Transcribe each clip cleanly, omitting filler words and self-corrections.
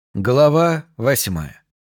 Глава 8.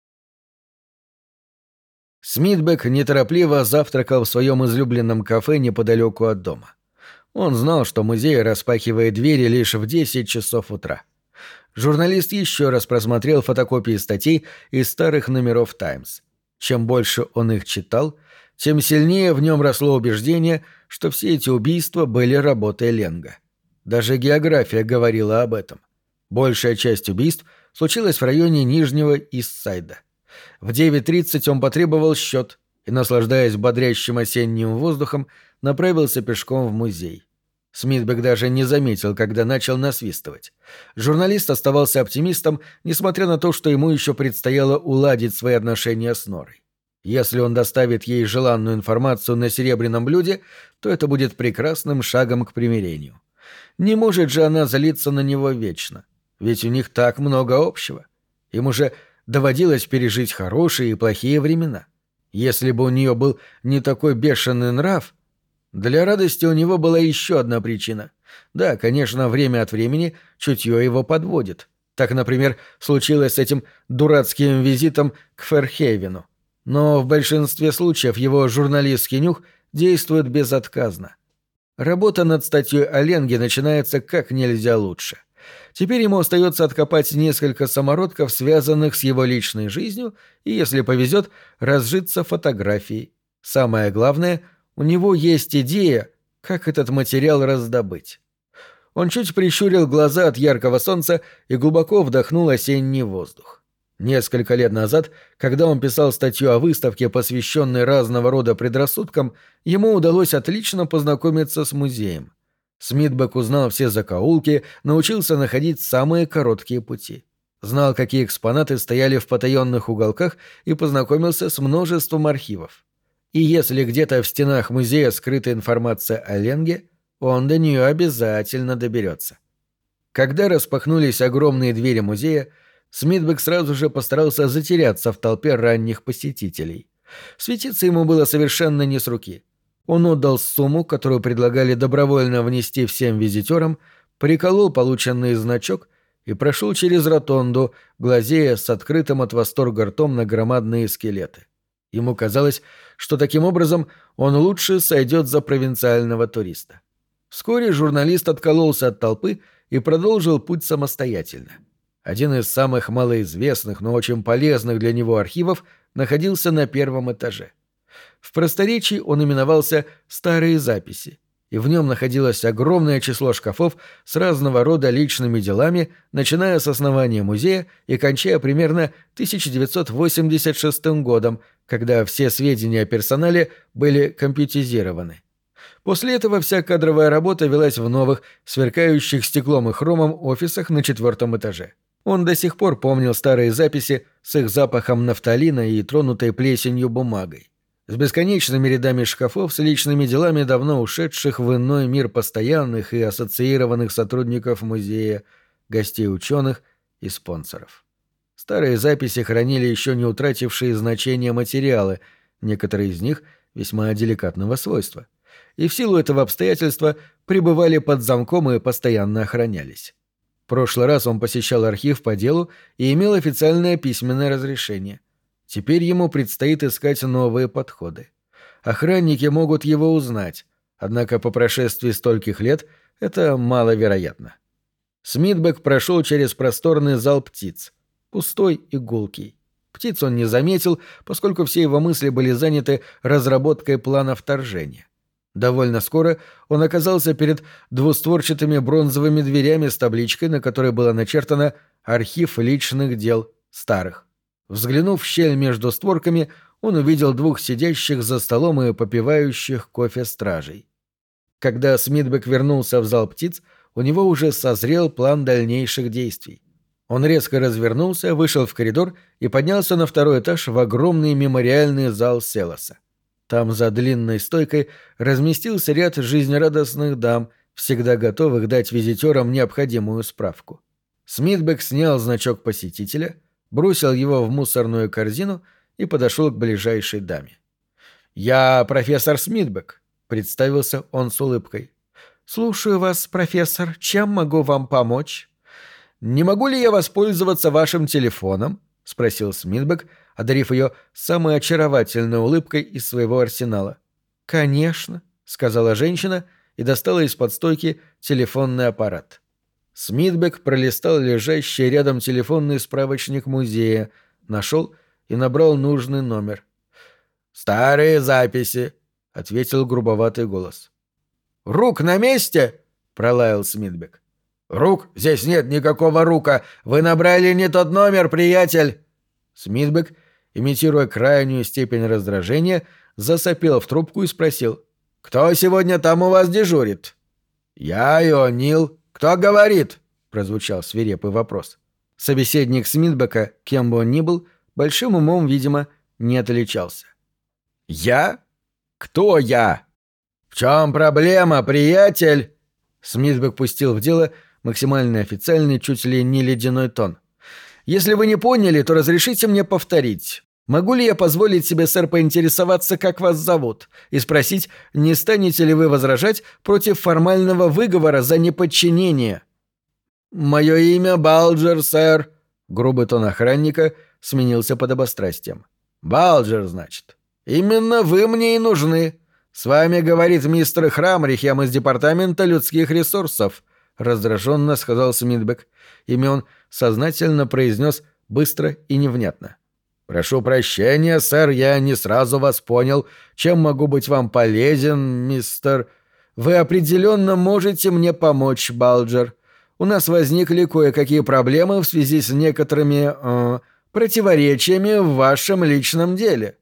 Смитбек неторопливо завтракал в своем излюбленном кафе неподалеку от дома. Он знал, что музей распахивает двери лишь в 10 часов утра. Журналист еще раз просмотрел фотокопии статей из старых номеров «Таймс». Чем больше он их читал, тем сильнее в нем росло убеждение, что все эти убийства были работой Ленга. Даже география говорила об этом. Большая часть убийств случилась в районе Нижнего Ист-Сайда. В 9:30 он потребовал счет и, наслаждаясь бодрящим осенним воздухом, направился пешком в музей. Смитбек даже не заметил, когда начал насвистывать. Журналист оставался оптимистом, несмотря на то, что ему еще предстояло уладить свои отношения с Норой. Если он доставит ей желанную информацию на серебряном блюде, то это будет прекрасным шагом к примирению. Не может же она злиться на него вечно. Ведь у них так много общего. Им уже доводилось пережить хорошие и плохие времена. Если бы у нее был не такой бешеный нрав... Для радости у него была еще одна причина. Да, конечно, время от времени чутье его подводит. Так, например, случилось с этим дурацким визитом к Ферхейвену. Но в большинстве случаев его журналистский нюх действует безотказно. Работа над статьей о Ленге начинается как нельзя лучше. Теперь ему остается откопать несколько самородков, связанных с его личной жизнью, и, если повезет, разжиться фотографией. Самое главное, у него есть идея, как этот материал раздобыть. Он чуть прищурил глаза от яркого солнца и глубоко вдохнул осенний воздух. Несколько лет назад, когда он писал статью о выставке, посвященной разного рода предрассудкам, ему удалось отлично познакомиться с музеем. Смитбек узнал все закоулки, научился находить самые короткие пути. Знал, какие экспонаты стояли в потаенных уголках, и познакомился с множеством архивов. И если где-то в стенах музея скрыта информация о Ленге, он до нее обязательно доберется. Когда распахнулись огромные двери музея, Смитбек сразу же постарался затеряться в толпе ранних посетителей. Светиться ему было совершенно не с руки. Он отдал сумму, которую предлагали добровольно внести всем визитерам, приколол полученный значок и прошел через ротонду, глазея с открытым от восторга ртом на громадные скелеты. Ему казалось, что таким образом он лучше сойдет за провинциального туриста. Вскоре журналист откололся от толпы и продолжил путь самостоятельно. Один из самых малоизвестных, но очень полезных для него архивов находился на первом этаже. В просторечии он именовался «Старые записи», и в нем находилось огромное число шкафов с разного рода личными делами, начиная с основания музея и кончая примерно 1986 годом, когда все сведения о персонале были компьютеризированы. После этого вся кадровая работа велась в новых, сверкающих стеклом и хромом офисах на 4-м этаже. Он до сих пор помнил старые записи с их запахом нафталина и тронутой плесенью бумагой. С бесконечными рядами шкафов с личными делами давно ушедших в иной мир постоянных и ассоциированных сотрудников музея, гостей ученых и спонсоров. Старые записи хранили еще не утратившие значения материалы, некоторые из них весьма деликатного свойства, и в силу этого обстоятельства пребывали под замком и постоянно охранялись. В прошлый раз он посещал архив по делу и имел официальное письменное разрешение. Теперь ему предстоит искать новые подходы. Охранники могут его узнать, однако по прошествии стольких лет это маловероятно. Смитбек прошел через просторный зал птиц, пустой и гулкий. Птиц он не заметил, поскольку все его мысли были заняты разработкой плана вторжения. Довольно скоро он оказался перед двустворчатыми бронзовыми дверями с табличкой, на которой было начертано «Архив личных дел старых». Взглянув в щель между створками, он увидел 2 сидящих за столом и попивающих кофе стражей. Когда Смитбек вернулся в зал птиц, у него уже созрел план дальнейших действий. Он резко развернулся, вышел в коридор и поднялся на 2-й этаж в огромный мемориальный зал Селоса. Там за длинной стойкой разместился ряд жизнерадостных дам, всегда готовых дать визитерам необходимую справку. Смитбек снял значок посетителя, бросил его в мусорную корзину и подошел к ближайшей даме. «Я профессор Смитбек», — представился он с улыбкой. «Слушаю вас, профессор. Чем могу вам помочь?» «Не могу ли я воспользоваться вашим телефоном?» — спросил Смитбек, одарив ее самой очаровательной улыбкой из своего арсенала. «Конечно», — сказала женщина и достала из-под стойки телефонный аппарат. Смитбек пролистал лежащий рядом телефонный справочник музея, нашел и набрал нужный номер. «Старые записи», — ответил грубоватый голос. «Рук на месте?» — пролаял Смитбек. «Рук? Здесь нет никакого рука! Вы набрали не тот номер, приятель!» Смитбек, имитируя крайнюю степень раздражения, засопел в трубку и спросил. «Кто сегодня там у вас дежурит?» «Я и О'Нил. Кто говорит?» — прозвучал свирепый вопрос. Собеседник Смитбека, кем бы он ни был, большим умом, видимо, не отличался. «Я? Кто я?» «В чем проблема, приятель?» Смитбек пустил в дело максимально официальный, чуть ли не ледяной тон. «Если вы не поняли, то разрешите мне повторить. Могу ли я позволить себе, сэр, поинтересоваться, как вас зовут, и спросить, не станете ли вы возражать против формального выговора за неподчинение?» «Мое имя Балджер, сэр», — грубый тон охранника сменился подобострастием. «Балджер, значит. Именно вы мне и нужны. С вами говорит мистер Храмрихем из Департамента людских ресурсов», — раздраженно сказал Смитбек. Имя он сознательно произнес быстро и невнятно. «Прошу прощения, сэр, я не сразу вас понял. Чем могу быть вам полезен, мистер...» «Вы определенно можете мне помочь, Балджер. У нас возникли кое-какие проблемы в связи с некоторыми... противоречиями в вашем личном деле».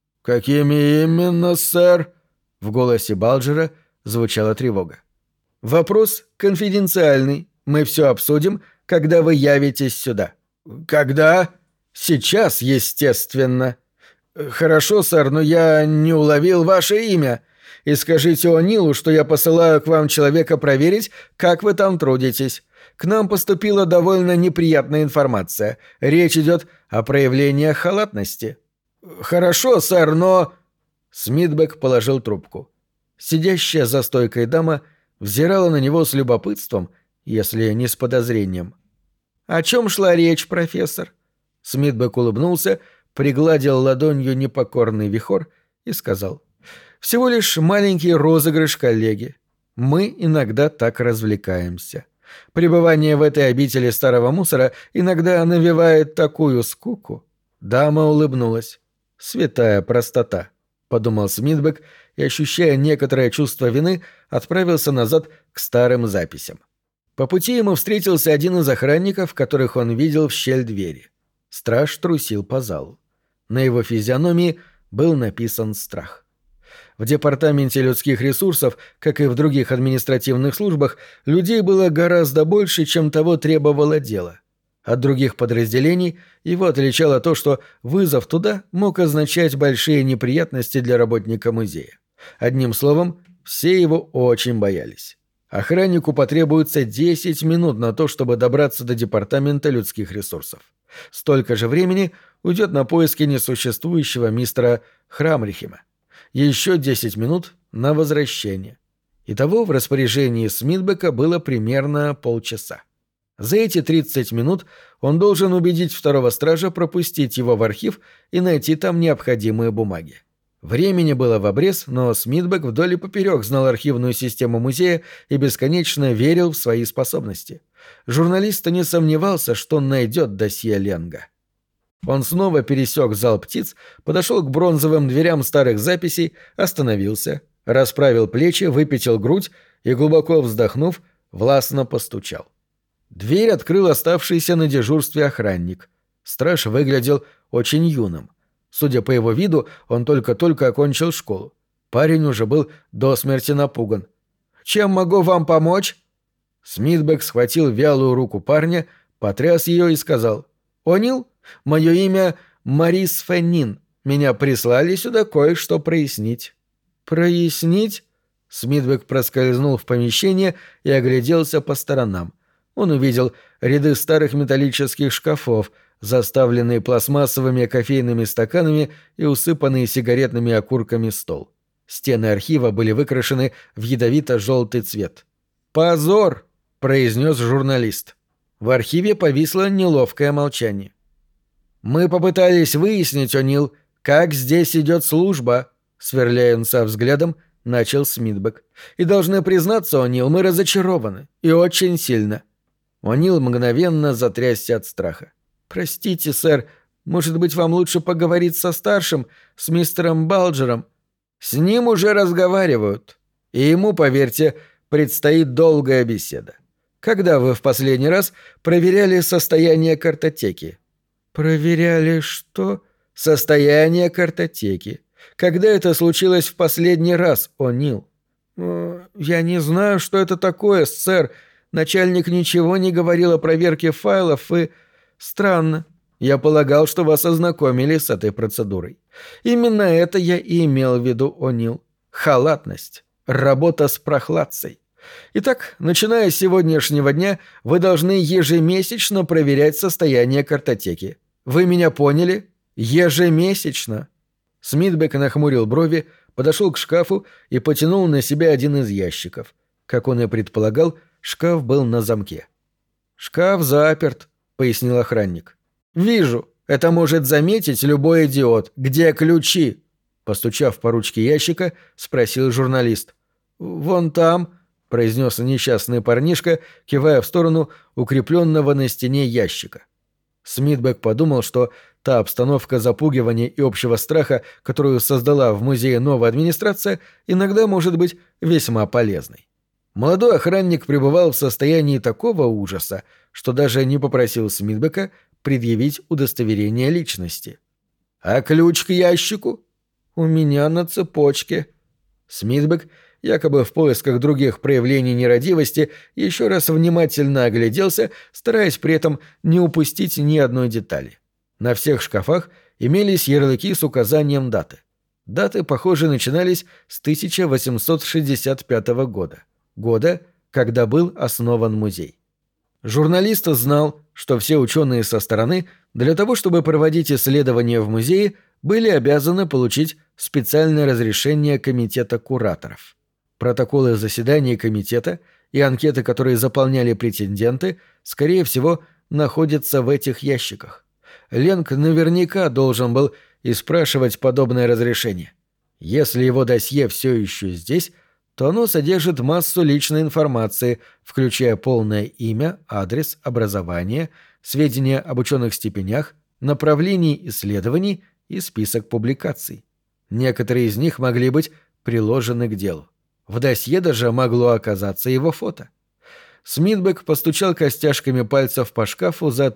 «Какими именно, сэр?» В голосе Балджера звучала тревога. «Вопрос конфиденциальный. Мы все обсудим, когда вы явитесь сюда». «Когда?» «Сейчас, естественно». «Хорошо, сэр, но я не уловил ваше имя. И скажите О'Нилу, что я посылаю к вам человека проверить, как вы там трудитесь. К нам поступила довольно неприятная информация. Речь идет о проявлениях халатности». «Хорошо, сэр, но...» Смитбек положил трубку. Сидящая за стойкой дама взирала на него с любопытством, если не с подозрением. «О чем шла речь, профессор?» Смитбек улыбнулся, пригладил ладонью непокорный вихор и сказал. «Всего лишь маленький розыгрыш, коллеги. Мы иногда так развлекаемся. Пребывание в этой обители старого мусора иногда навевает такую скуку». Дама улыбнулась. «Святая простота», — подумал Смитбек и, ощущая некоторое чувство вины, отправился назад к старым записям. По пути ему встретился один из охранников, которых он видел в щель двери. Страж трусил по залу. На его физиономии был написан страх. В Департаменте людских ресурсов, как и в других административных службах, людей было гораздо больше, чем того требовало дело. От других подразделений его отличало то, что вызов туда мог означать большие неприятности для работника музея. Одним словом, все его очень боялись. Охраннику потребуется 10 минут на то, чтобы добраться до Департамента людских ресурсов. Столько же времени уйдет на поиски несуществующего мистера Храмрихема. Еще 10 минут на возвращение. Итого в распоряжении Смитбека было примерно полчаса. За эти 30 минут он должен убедить второго стража пропустить его в архив и найти там необходимые бумаги. Времени было в обрез, но Смитбек вдоль и поперек знал архивную систему музея и бесконечно верил в свои способности. Журналист не сомневался, что он найдет досье Ленга. Он снова пересек зал птиц, подошел к бронзовым дверям старых записей, остановился, расправил плечи, выпятил грудь и, глубоко вздохнув, властно постучал. Дверь открыл оставшийся на дежурстве охранник. Страж выглядел очень юным. Судя по его виду, он только-только окончил школу. Парень уже был до смерти напуган. «Чем могу вам помочь?» Смитбек схватил вялую руку парня, потряс ее и сказал. «О'Нил, мое имя Марис Феннин. Меня прислали сюда кое-что прояснить». «Прояснить?» Смитбек проскользнул в помещение и огляделся по сторонам. Он увидел ряды старых металлических шкафов, заставленные пластмассовыми кофейными стаканами и усыпанные сигаретными окурками стол. Стены архива были выкрашены в ядовито-желтый цвет. «Позор!» — произнес журналист. В архиве повисло неловкое молчание. «Мы попытались выяснить, О'Нил, как здесь идет служба», — сверляя Нса взглядом, начал Смитбек. «И должны признаться, О'Нил, мы разочарованы. И очень сильно». О'Нил мгновенно затрясся от страха. «Простите, сэр, может быть, вам лучше поговорить со старшим, с мистером Балджером?» «С ним уже разговаривают. И ему, поверьте, предстоит долгая беседа. Когда вы в последний раз проверяли состояние картотеки?» «Проверяли что?» «Состояние картотеки. Когда это случилось в последний раз, О'Нил?» «Я не знаю, что это такое, сэр. Начальник ничего не говорил о проверке файлов и... Странно. Я полагал, что вас ознакомили с этой процедурой. Именно это я и имел в виду, О'Нил. Халатность. Работа с прохладцей. Итак, начиная с сегодняшнего дня, вы должны ежемесячно проверять состояние картотеки. Вы меня поняли? Ежемесячно». Смитбек нахмурил брови, подошел к шкафу и потянул на себя один из ящиков. Как он и предполагал, шкаф был на замке. «Шкаф заперт», — пояснил охранник. «Вижу. Это может заметить любой идиот. Где ключи?» Постучав по ручке ящика, спросил журналист. «Вон там», — произнес несчастный парнишка, кивая в сторону укрепленного на стене ящика. Смитбек подумал, что та обстановка запугивания и общего страха, которую создала в музее новая администрация, иногда может быть весьма полезной. Молодой охранник пребывал в состоянии такого ужаса, что даже не попросил Смитбека предъявить удостоверение личности. «А ключ к ящику?» «У меня на цепочке». Смитбек, якобы в поисках других проявлений нерадивости, еще раз внимательно огляделся, стараясь при этом не упустить ни одной детали. На всех шкафах имелись ярлыки с указанием даты. Даты, похоже, начинались с 1865 года. Года, когда был основан музей. Журналист знал, что все ученые со стороны для того, чтобы проводить исследования в музее, были обязаны получить специальное разрешение комитета кураторов. Протоколы заседаний комитета и анкеты, которые заполняли претенденты, скорее всего, находятся в этих ящиках. Ленг наверняка должен был и спрашивать подобное разрешение. Если его досье все еще здесь, то оно содержит массу личной информации, включая полное имя, адрес, образование, сведения об ученых степенях, направлении исследований и список публикаций. Некоторые из них могли быть приложены к делу. В досье даже могло оказаться его фото. Смитбек постучал костяшками пальцев по шкафу за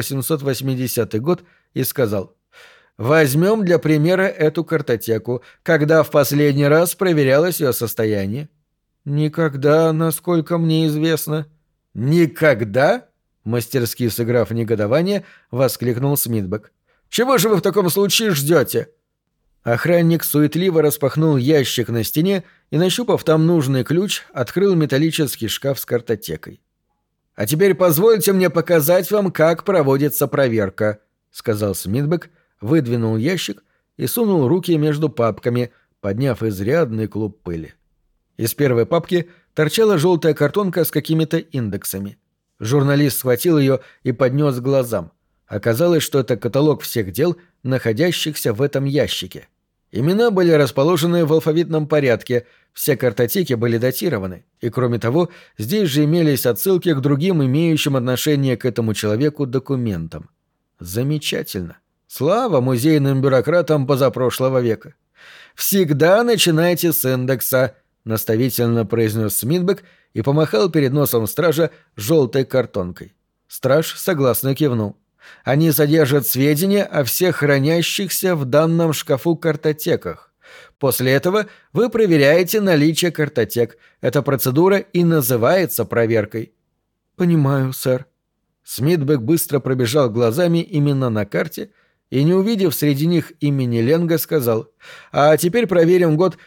1880 год и сказал: «Возьмем для примера эту картотеку, когда в последний раз проверялось ее состояние». «Никогда, насколько мне известно». «Никогда?» — мастерски сыграв негодование, воскликнул Смитбек. «Чего же вы в таком случае ждете?» Охранник суетливо распахнул ящик на стене и, нащупав там нужный ключ, открыл металлический шкаф с картотекой. «А теперь позвольте мне показать вам, как проводится проверка», — сказал Смитбек, выдвинул ящик и сунул руки между папками, подняв изрядный клуб пыли. Из первой папки торчала желтая картонка с какими-то индексами. Журналист схватил ее и поднес к глазам. Оказалось, что это каталог всех дел, находящихся в этом ящике. Имена были расположены в алфавитном порядке, все картотеки были датированы, и, кроме того, здесь же имелись отсылки к другим имеющим отношение к этому человеку документам. Замечательно. Слава музейным бюрократам позапрошлого века. «Всегда начинайте с индекса», — наставительно произнес Смитбек и помахал перед носом стража желтой картонкой. Страж согласно кивнул. «Они содержат сведения о всех хранящихся в данном шкафу картотеках. После этого вы проверяете наличие картотек. Эта процедура и называется проверкой». «Понимаю, сэр». Смитбек быстро пробежал глазами имена на карте и, не увидев среди них имени Ленга, сказал: «А теперь проверим год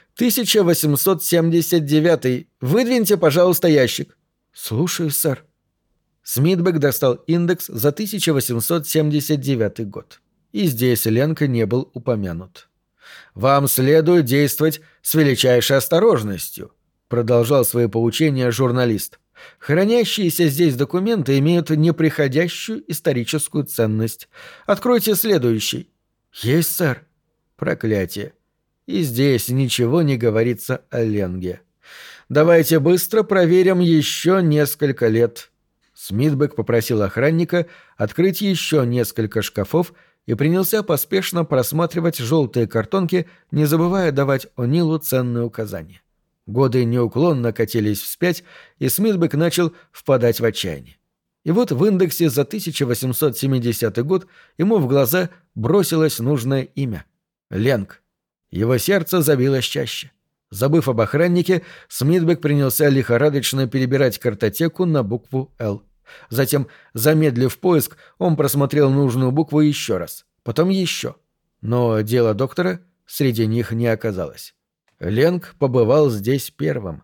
1879. Выдвиньте, пожалуйста, ящик». «Слушаю, сэр». Смитбек достал индекс за 1879 год. И здесь Ленг не был упомянут. «Вам следует действовать с величайшей осторожностью», — продолжал свои поучения журналист. Хранящиеся здесь документы имеют неприходящую историческую ценность. Откройте следующий. Есть, сэр. Проклятие. И здесь ничего не говорится о Ленге. Давайте быстро проверим еще несколько лет. Смитбек попросил охранника открыть еще несколько шкафов и принялся поспешно просматривать желтые картонки, не забывая давать О'Нилу ценные указания. Годы неуклонно катились вспять, и Смитбек начал впадать в отчаяние. И вот в индексе за 1870 год ему в глаза бросилось нужное имя — Ленг. Его сердце забилось чаще. Забыв об охраннике, Смитбек принялся лихорадочно перебирать картотеку на букву «Л». Затем, замедлив поиск, он просмотрел нужную букву еще раз, потом еще. Но дело доктора среди них не оказалось. Ленг побывал здесь первым.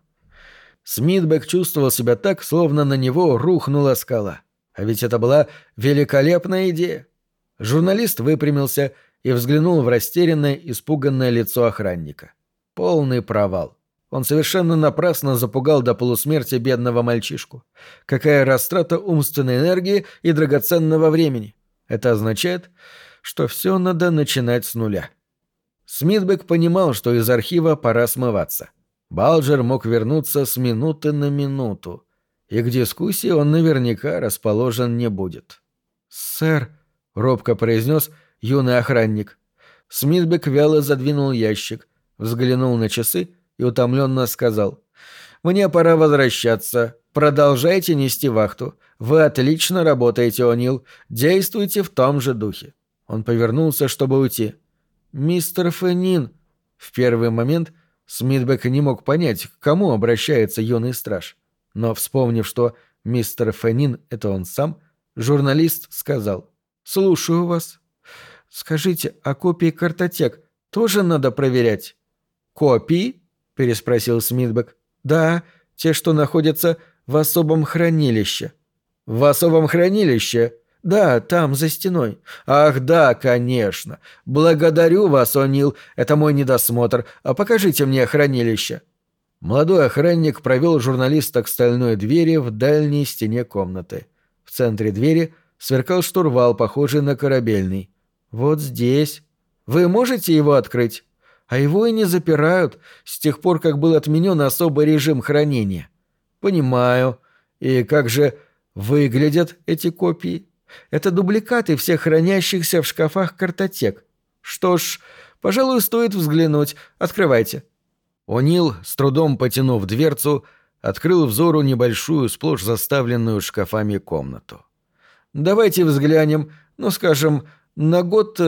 Смитбек чувствовал себя так, словно на него рухнула скала. А ведь это была великолепная идея. Журналист выпрямился и взглянул в растерянное, испуганное лицо охранника. Полный провал. Он совершенно напрасно запугал до полусмерти бедного мальчишку. Какая растрата умственной энергии и драгоценного времени. Это означает, что все надо начинать с нуля. Смитбек понимал, что из архива пора смываться. Балджер мог вернуться с минуты на минуту, и к дискуссии он наверняка расположен не будет. «Сэр», — робко произнес юный охранник. Смитбек вяло задвинул ящик, взглянул на часы и утомленно сказал: «Мне пора возвращаться. Продолжайте нести вахту. Вы отлично работаете, О'Нил. Действуйте в том же духе». Он повернулся, чтобы уйти. «Мистер Феннин». В первый момент Смитбек не мог понять, к кому обращается юный страж. Но, вспомнив, что мистер Феннин — это он сам, журналист сказал: «Слушаю вас. Скажите, а копии картотек тоже надо проверять?» «Копии?» — переспросил Смитбек. «Да, те, что находятся в особом хранилище». «В особом хранилище?» «Да, там, за стеной». «Ах, да, конечно. Благодарю вас, О'Нил. Это мой недосмотр. А покажите мне хранилище». Молодой охранник провел журналиста к стальной двери в дальней стене комнаты. В центре двери сверкал штурвал, похожий на корабельный. «Вот здесь. Вы можете его открыть?» «А его и не запирают, с тех пор, как был отменен особый режим хранения». «Понимаю. И как же выглядят эти копии?» «Это дубликаты всех хранящихся в шкафах картотек. Что ж, пожалуй, стоит взглянуть. Открывайте». О'Нил, с трудом потянув дверцу, открыл взору небольшую, сплошь заставленную шкафами комнату. «Давайте взглянем, ну, скажем, на год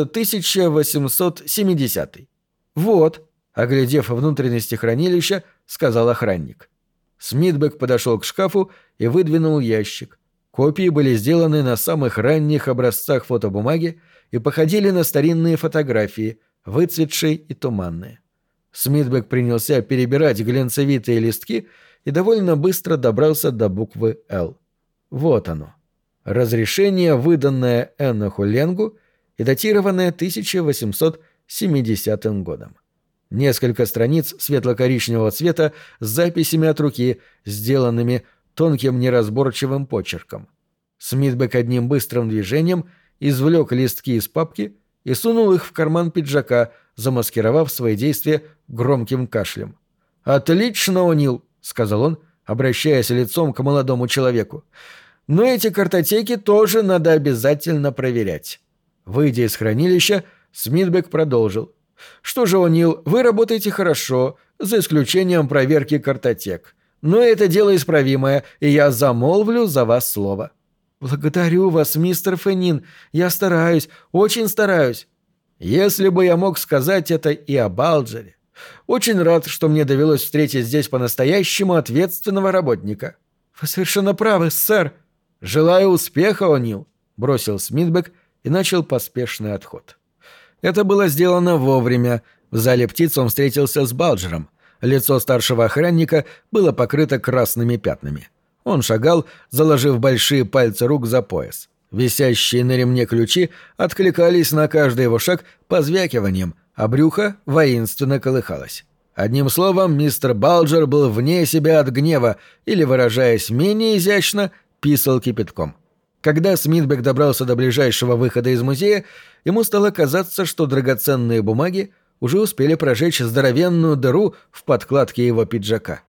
1870. «Вот», — оглядев внутренности хранилища, сказал охранник. Смитбек подошел к шкафу и выдвинул ящик. Копии были сделаны на самых ранних образцах фотобумаги и походили на старинные фотографии, выцветшие и туманные. Смитбек принялся перебирать глянцевитые листки и довольно быстро добрался до буквы «Л». Вот оно. Разрешение, выданное Эноху Ленгу и датированное 1870 годом. Несколько страниц светло-коричневого цвета с записями от руки, сделанными тонким неразборчивым почерком. Смитбек одним быстрым движением извлек листки из папки и сунул их в карман пиджака, замаскировав свои действия громким кашлем. «Отлично, О'Нил», — сказал он, обращаясь лицом к молодому человеку. «Но эти картотеки тоже надо обязательно проверять». Выйдя из хранилища, Смитбек продолжил. «Что же, О'Нил, вы работаете хорошо, за исключением проверки картотек. Но это дело исправимое, и я замолвлю за вас слово». «Благодарю вас, мистер Феннин. Я стараюсь, очень стараюсь». «Если бы я мог сказать это и о Балджере. Очень рад, что мне довелось встретить здесь по-настоящему ответственного работника». «Вы совершенно правы, сэр». «Желаю успеха, О'Нил», — бросил Смитбек и начал поспешный отход. Это было сделано вовремя. В зале птиц он встретился с Балджером. Лицо старшего охранника было покрыто красными пятнами. Он шагал, заложив большие пальцы рук за пояс. Висящие на ремне ключи откликались на каждый его шаг позвякиванием, а брюхо воинственно колыхалось. Одним словом, мистер Балджер был вне себя от гнева или, выражаясь менее изящно, писал кипятком. Когда Смитбек добрался до ближайшего выхода из музея, ему стало казаться, что драгоценные бумаги уже успели прожечь здоровенную дыру в подкладке его пиджака.